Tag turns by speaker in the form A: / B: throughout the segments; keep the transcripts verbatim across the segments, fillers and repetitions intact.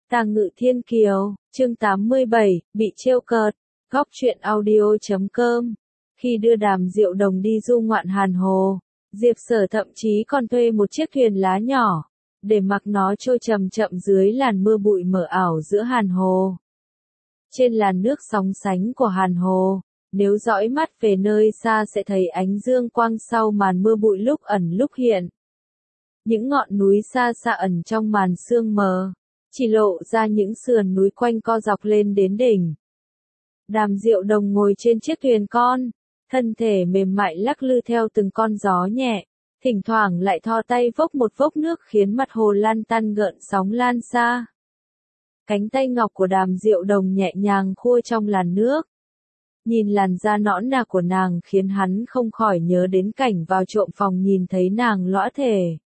A: Tàng Ngự Thiên Kiều, chương tám mươi bảy, bị trêu cợt, góc truyện audio chấm com. Khi đưa Đàm Diệu Đồng đi du ngoạn Hàn Hồ, Diệp Sở thậm chí còn thuê một chiếc thuyền lá nhỏ, để mặc nó trôi chậm chậm dưới làn mưa bụi mờ ảo giữa Hàn Hồ. Trên làn nước sóng sánh của Hàn Hồ, nếu dõi mắt về nơi xa sẽ thấy ánh dương quang sau màn mưa bụi lúc ẩn lúc hiện. Những ngọn núi xa xa ẩn trong màn sương mờ, chỉ lộ ra những sườn núi quanh co dọc lên đến đỉnh. Đàm Diệu Đồng ngồi trên chiếc thuyền con, thân thể mềm mại lắc lư theo từng con gió nhẹ, thỉnh thoảng lại thò tay vốc một vốc nước khiến mặt hồ lan tăn gợn sóng lan xa. Cánh tay ngọc của Đàm Diệu Đồng nhẹ nhàng khua trong làn nước. Nhìn làn da nõn nà của nàng khiến hắn không khỏi nhớ đến cảnh vào trộm phòng nhìn thấy nàng lõa thể.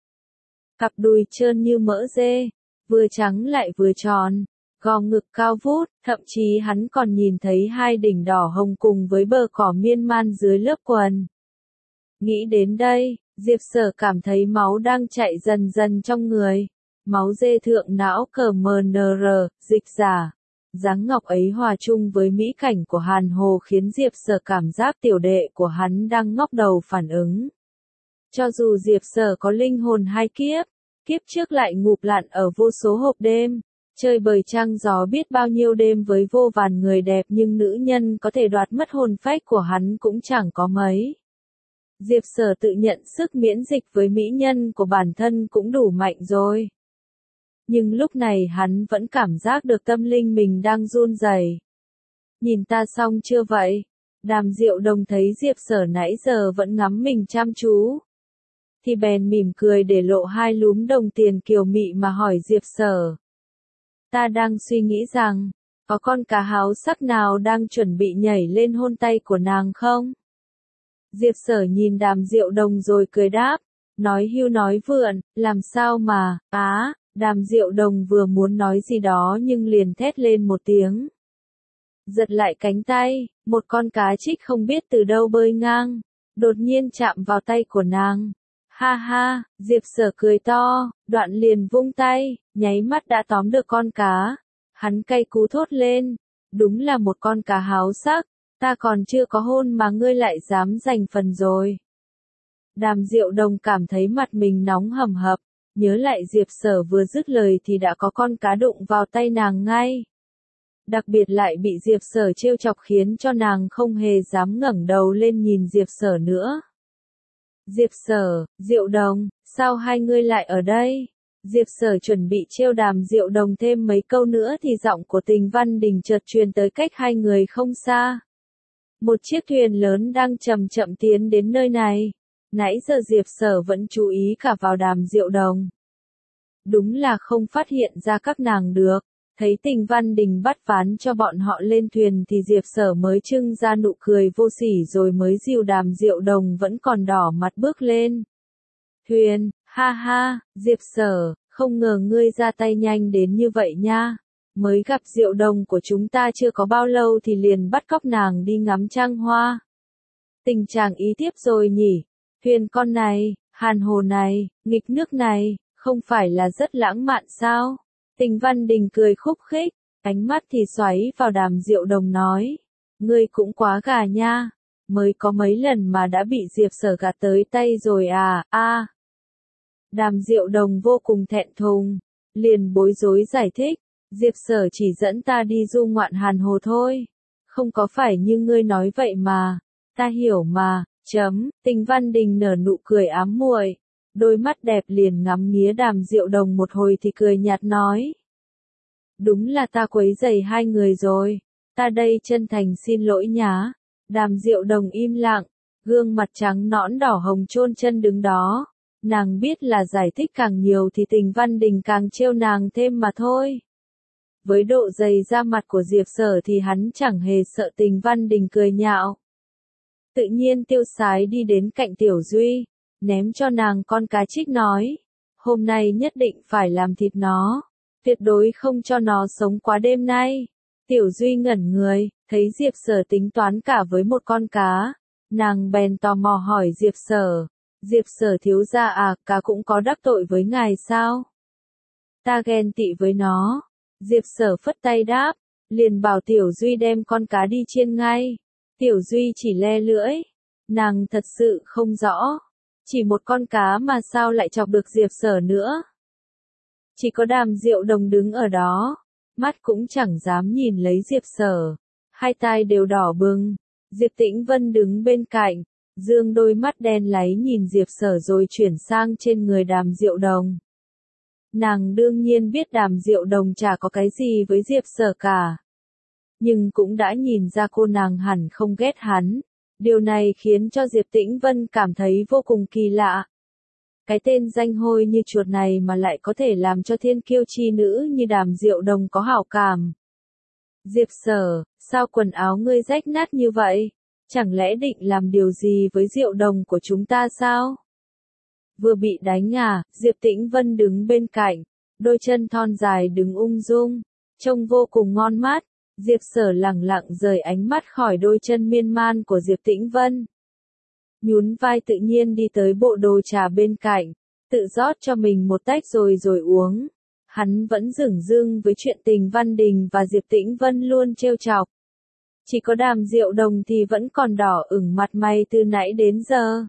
A: Cặp đùi trơn như mỡ dê, vừa trắng lại vừa tròn, gò ngực cao vút, thậm chí hắn còn nhìn thấy hai đỉnh đỏ hồng cùng với bờ cỏ miên man dưới lớp quần. Nghĩ đến đây, Diệp Sở cảm thấy máu đang chạy dần dần trong người, máu dê thượng não cờ mờ nờ rờ, dịch giả. Dáng ngọc ấy hòa chung với mỹ cảnh của Hàn Hồ khiến Diệp Sở cảm giác tiểu đệ của hắn đang ngóc đầu phản ứng. Cho dù Diệp Sở có linh hồn hai kiếp, kiếp trước lại ngụp lặn ở vô số hộp đêm, chơi bời trăng gió biết bao nhiêu đêm với vô vàn người đẹp nhưng nữ nhân có thể đoạt mất hồn phách của hắn cũng chẳng có mấy. Diệp Sở tự nhận sức miễn dịch với mỹ nhân của bản thân cũng đủ mạnh rồi. Nhưng lúc này hắn vẫn cảm giác được tâm linh mình đang run rẩy. Nhìn ta xong chưa vậy? Đàm Diệu Đồng thấy Diệp Sở nãy giờ vẫn ngắm mình chăm chú, thì bèn mỉm cười để lộ hai lúm đồng tiền kiều mị mà hỏi Diệp Sở. Ta đang suy nghĩ rằng, có con cá háo sắc nào đang chuẩn bị nhảy lên hôn tay của nàng không? Diệp Sở nhìn Đàm Diệu Đồng rồi cười đáp, nói hưu nói vượn, làm sao mà, á, Đàm Diệu Đồng vừa muốn nói gì đó nhưng liền thét lên một tiếng. Giật lại cánh tay, một con cá trích không biết từ đâu bơi ngang, đột nhiên chạm vào tay của nàng. Ha ha, Diệp Sở cười to, đoạn liền vung tay, nháy mắt đã tóm được con cá. Hắn cay cú thốt lên, đúng là một con cá háo sắc, ta còn chưa có hôn mà ngươi lại dám giành phần rồi. Đàm Diệu Đồng cảm thấy mặt mình nóng hầm hập, nhớ lại Diệp Sở vừa dứt lời thì đã có con cá đụng vào tay nàng ngay. Đặc biệt lại bị Diệp Sở trêu chọc khiến cho nàng không hề dám ngẩng đầu lên nhìn Diệp Sở nữa. Diệp Sở, Diệu Đồng, sao hai ngươi lại ở đây? Diệp Sở chuẩn bị trêu Đàm Diệu Đồng thêm mấy câu nữa thì giọng của Tình Văn Đình chợt truyền tới cách hai người không xa. Một chiếc thuyền lớn đang chậm chậm tiến đến nơi này. Nãy giờ Diệp Sở vẫn chú ý cả vào Đàm Diệu Đồng. Đúng là không phát hiện ra các nàng được. Thấy Tình Văn Đình bắt ván cho bọn họ lên thuyền thì Diệp Sở mới trưng ra nụ cười vô sỉ rồi mới dìu Đàm Diệu Đồng vẫn còn đỏ mặt bước lên. Thuyền, ha ha, Diệp Sở, không ngờ ngươi ra tay nhanh đến như vậy nha. Mới gặp Diệu Đồng của chúng ta chưa có bao lâu thì liền bắt cóc nàng đi ngắm trăng hoa. Tình chàng ý tiếp rồi nhỉ? Thuyền con này, Hàn Hồ này, nghịch nước này, không phải là rất lãng mạn sao? Tình Văn Đình cười khúc khích, ánh mắt thì xoáy vào Đàm Diệu Đồng nói. Ngươi cũng quá gà nha, mới có mấy lần mà đã bị Diệp Sở gạt tới tay rồi à, a. À. Đàm Diệu Đồng vô cùng thẹn thùng, liền bối rối giải thích, Diệp Sở chỉ dẫn ta đi du ngoạn Hàn Hồ thôi, không có phải như ngươi nói vậy mà, ta hiểu mà, chấm, Tình Văn Đình nở nụ cười ám muội. Đôi mắt đẹp liền ngắm nghía Đàm Diệu Đồng một hồi thì cười nhạt nói. Đúng là ta quấy rầy hai người rồi, ta đây chân thành xin lỗi nhá. Đàm Diệu Đồng im lặng, gương mặt trắng nõn đỏ hồng chôn chân đứng đó. Nàng biết là giải thích càng nhiều thì Tình Văn Đình càng trêu nàng thêm mà thôi. Với độ dày da mặt của Diệp Sở thì hắn chẳng hề sợ Tình Văn Đình cười nhạo. Tự nhiên tiêu sái đi đến cạnh Tiểu Duy, ném cho nàng con cá trích nói, hôm nay nhất định phải làm thịt nó, tuyệt đối không cho nó sống quá đêm nay. Tiểu Duy ngẩn người, thấy Diệp Sở tính toán cả với một con cá, nàng bèn tò mò hỏi Diệp Sở, Diệp Sở thiếu gia à, cá cũng có đắc tội với ngài sao? Ta ghen tị với nó. Diệp Sở phất tay đáp, liền bảo Tiểu Duy đem con cá đi chiên ngay. Tiểu Duy chỉ le lưỡi, nàng thật sự không rõ, chỉ một con cá mà sao lại chọc được Diệp Sở nữa. Chỉ có Đàm Diệu Đồng đứng ở đó, mắt cũng chẳng dám nhìn lấy Diệp Sở, hai tai đều đỏ bừng. Diệp Tĩnh Vân đứng bên cạnh, dương đôi mắt đen láy nhìn Diệp Sở rồi chuyển sang trên người Đàm Diệu Đồng. Nàng đương nhiên biết Đàm Diệu Đồng chả có cái gì với Diệp Sở cả, nhưng cũng đã nhìn ra cô nàng hẳn không ghét hắn. Điều này khiến cho Diệp Tĩnh Vân cảm thấy vô cùng kỳ lạ. Cái tên danh hôi như chuột này mà lại có thể làm cho thiên kiêu chi nữ như Đàm Diệu Đồng có hảo cảm. Diệp Sở, sao quần áo ngươi rách nát như vậy? Chẳng lẽ định làm điều gì với Diệu Đồng của chúng ta sao? Vừa bị đánh à? Diệp Tĩnh Vân đứng bên cạnh, đôi chân thon dài đứng ung dung, trông vô cùng ngon mắt. Diệp Sở lẳng lặng rời ánh mắt khỏi đôi chân miên man của Diệp Tĩnh Vân. Nhún vai tự nhiên đi tới bộ đồ trà bên cạnh, tự rót cho mình một tách rồi rồi uống. Hắn vẫn dửng dưng với chuyện Tình Văn Đình và Diệp Tĩnh Vân luôn trêu chọc. Chỉ có Đàm Diệu Đồng thì vẫn còn đỏ ửng mặt mày từ nãy đến giờ.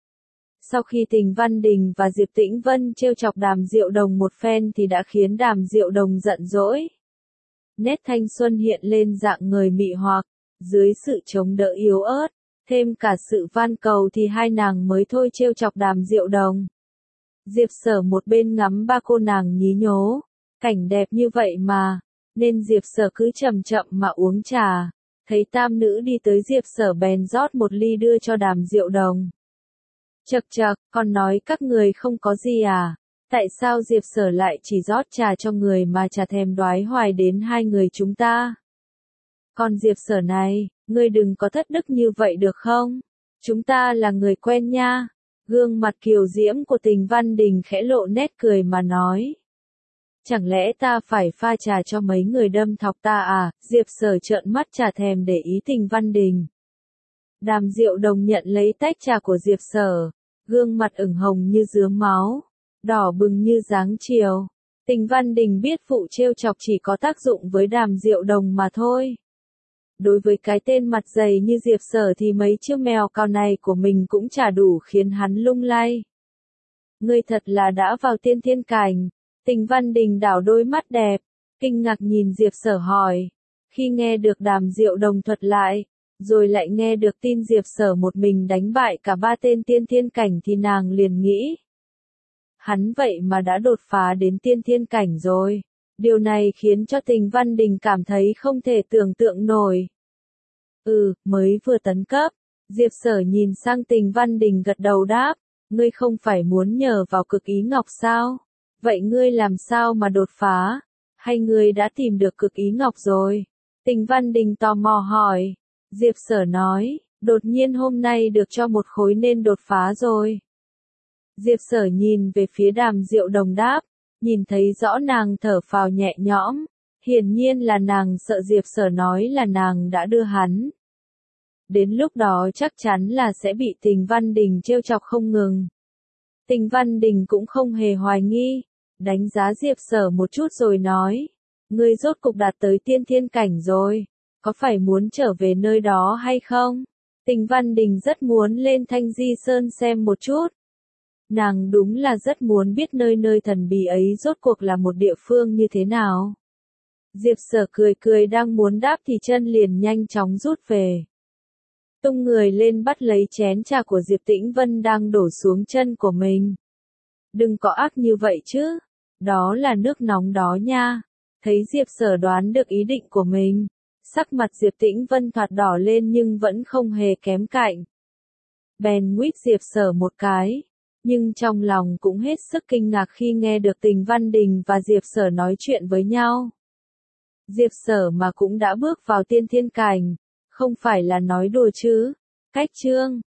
A: Sau khi Tình Văn Đình và Diệp Tĩnh Vân trêu chọc Đàm Diệu Đồng một phen thì đã khiến Đàm Diệu Đồng giận dỗi. Nét thanh xuân hiện lên dạng người mị hoặc, dưới sự chống đỡ yếu ớt, thêm cả sự van cầu thì hai nàng mới thôi trêu chọc Đàm Diệu Đồng. Diệp Sở một bên ngắm ba cô nàng nhí nhố, cảnh đẹp như vậy mà, nên Diệp Sở cứ chậm chậm mà uống trà, thấy tam nữ đi tới Diệp Sở bèn rót một ly đưa cho Đàm Diệu Đồng. Chậc chậc, còn nói các người không có gì à? Tại sao Diệp Sở lại chỉ rót trà cho người mà chả thèm đoái hoài đến hai người chúng ta? Còn Diệp Sở này, ngươi đừng có thất đức như vậy được không? Chúng ta là người quen nha. Gương mặt kiều diễm của Tình Văn Đình khẽ lộ nét cười mà nói. Chẳng lẽ ta phải pha trà cho mấy người đâm thọc ta à? Diệp Sở trợn mắt chả thèm để ý Tình Văn Đình. Đàm Diệu Đồng nhận lấy tách trà của Diệp Sở, gương mặt ửng hồng như dướm máu, đỏ bừng như dáng chiều. Tình Văn Đình biết vụ trêu chọc chỉ có tác dụng với Đàm Diệu Đồng mà thôi. Đối với cái tên mặt dày như Diệp Sở thì mấy chiếc mèo cào này của mình cũng chả đủ khiến hắn lung lay. Ngươi thật là đã vào tiên thiên cảnh. Tình Văn Đình đảo đôi mắt đẹp, kinh ngạc nhìn Diệp Sở hỏi. Khi nghe được Đàm Diệu Đồng thuật lại, rồi lại nghe được tin Diệp Sở một mình đánh bại cả ba tên tiên thiên cảnh thì nàng liền nghĩ. Hắn vậy mà đã đột phá đến tiên thiên cảnh rồi. Điều này khiến cho Tình Văn Đình cảm thấy không thể tưởng tượng nổi. Ừ, mới vừa tấn cấp. Diệp Sở nhìn sang Tình Văn Đình gật đầu đáp. Ngươi không phải muốn nhờ vào cực ý ngọc sao? Vậy ngươi làm sao mà đột phá? Hay ngươi đã tìm được cực ý ngọc rồi? Tình Văn Đình tò mò hỏi. Diệp Sở nói, đột nhiên hôm nay được cho một khối nên đột phá rồi. Diệp Sở nhìn về phía Đàm Diệu Đồng đáp, nhìn thấy rõ nàng thở phào nhẹ nhõm, hiển nhiên là nàng sợ Diệp Sở nói là nàng đã đưa hắn. Đến lúc đó chắc chắn là sẽ bị Tình Văn Đình trêu chọc không ngừng. Tình Văn Đình cũng không hề hoài nghi, đánh giá Diệp Sở một chút rồi nói, ngươi rốt cục đạt tới tiên thiên cảnh rồi, có phải muốn trở về nơi đó hay không? Tình Văn Đình rất muốn lên Thanh Di Sơn xem một chút. Nàng đúng là rất muốn biết nơi nơi thần bí ấy rốt cuộc là một địa phương như thế nào. Diệp Sở cười cười đang muốn đáp thì chân liền nhanh chóng rút về. Tung người lên bắt lấy chén trà của Diệp Tĩnh Vân đang đổ xuống chân của mình. Đừng có ác như vậy chứ, đó là nước nóng đó nha. Thấy Diệp Sở đoán được ý định của mình, sắc mặt Diệp Tĩnh Vân thoạt đỏ lên nhưng vẫn không hề kém cạnh. Bèn nguýt Diệp Sở một cái, nhưng trong lòng cũng hết sức kinh ngạc khi nghe được Tình Văn Đình và Diệp Sở nói chuyện với nhau. Diệp Sở mà cũng đã bước vào tiên thiên cảnh, không phải là nói đùa chứ. Cách chương